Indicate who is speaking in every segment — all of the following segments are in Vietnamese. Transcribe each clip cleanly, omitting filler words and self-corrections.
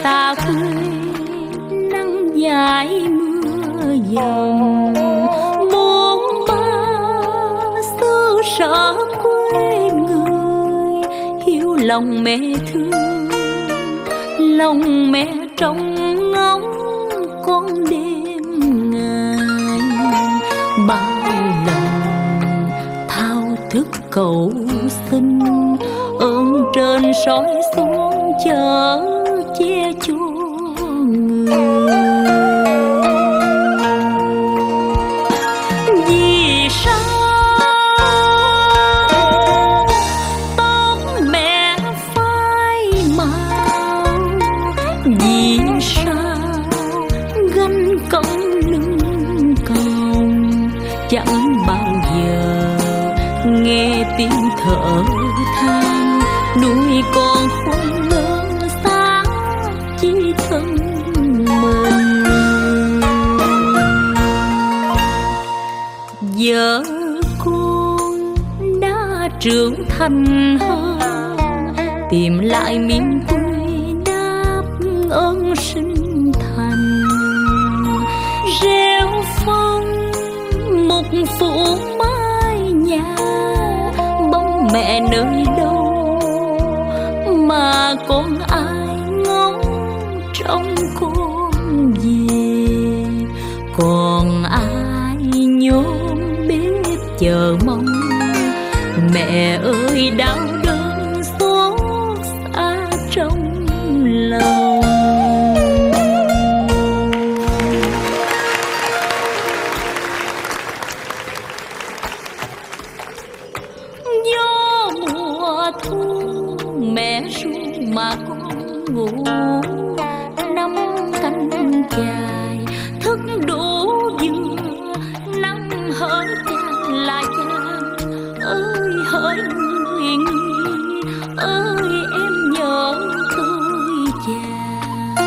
Speaker 1: xa quê nắng dài mưa dầm, buồn bã xứ sở quê người, hiểu lòng mẹ thương, lòng mẹ trông ngóng con đêm ngày. Bao lần thao thức cầu xin, ơn trên soi xuống chở che chua người. Vì sao tóc mẹ phai màu, vì sao gánh công lưng còng, chẳng bao giờ nghe tiếng thở than nuôi con khôn lớn xa chỉ thân mình. Giờ con đã trưởng thành hơn, tìm lại miền quê đáp ơn sinh thành. Rêu phong một phủ mái nhà, bóng mẹ nơi đâu mà con ai ngóng trông con về, còn ai nhôm bếp chờ mong. Mẹ ơi đau đớn xót xa trong lòng. Gió mùa thu mẹ ru mà con ngủ, năm canh dài thức đủ vừa, năm hỡi cha là cha ơi hỡi người người ơi em nhớ tôi già.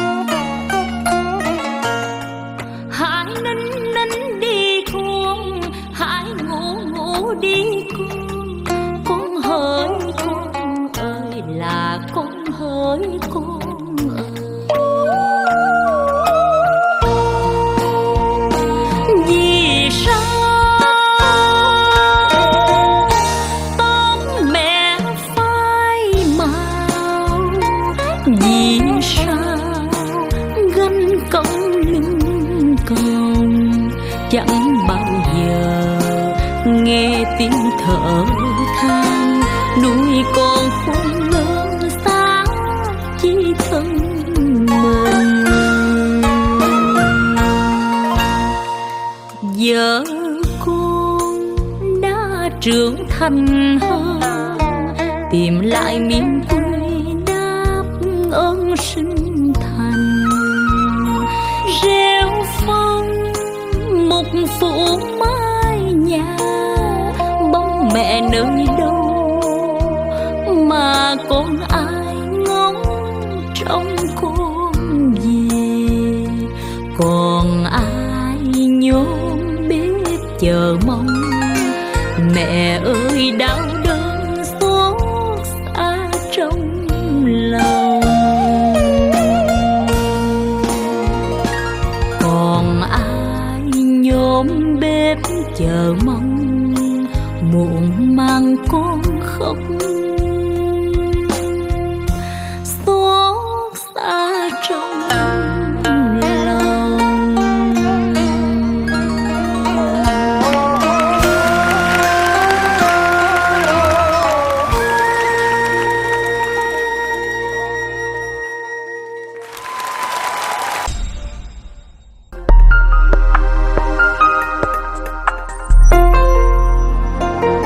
Speaker 1: Hãy nín nín đi con, hãy ngủ ngủ đi con hỡi con ơi là con hỡi con ơi. Vì sao tóc mẹ phai màu, vì sao gánh công lưng còng, chẳng bao giờ nghe tiếng thở than nuôi con khôn lớn xa chỉ thân mình. Giờ con đã trưởng thành hơn, tìm lại miền quê đáp ơn sinh thành. Rêu phong một phủ mái nhà, bóng mẹ nơi đâu mà con ai ngóng trông con về, còn ai nhôm bếp chờ mong. Mẹ ơi đau đớn xót xa trong lòng, còn ai nhôm bếp chờ mong. Muộn mang con khóc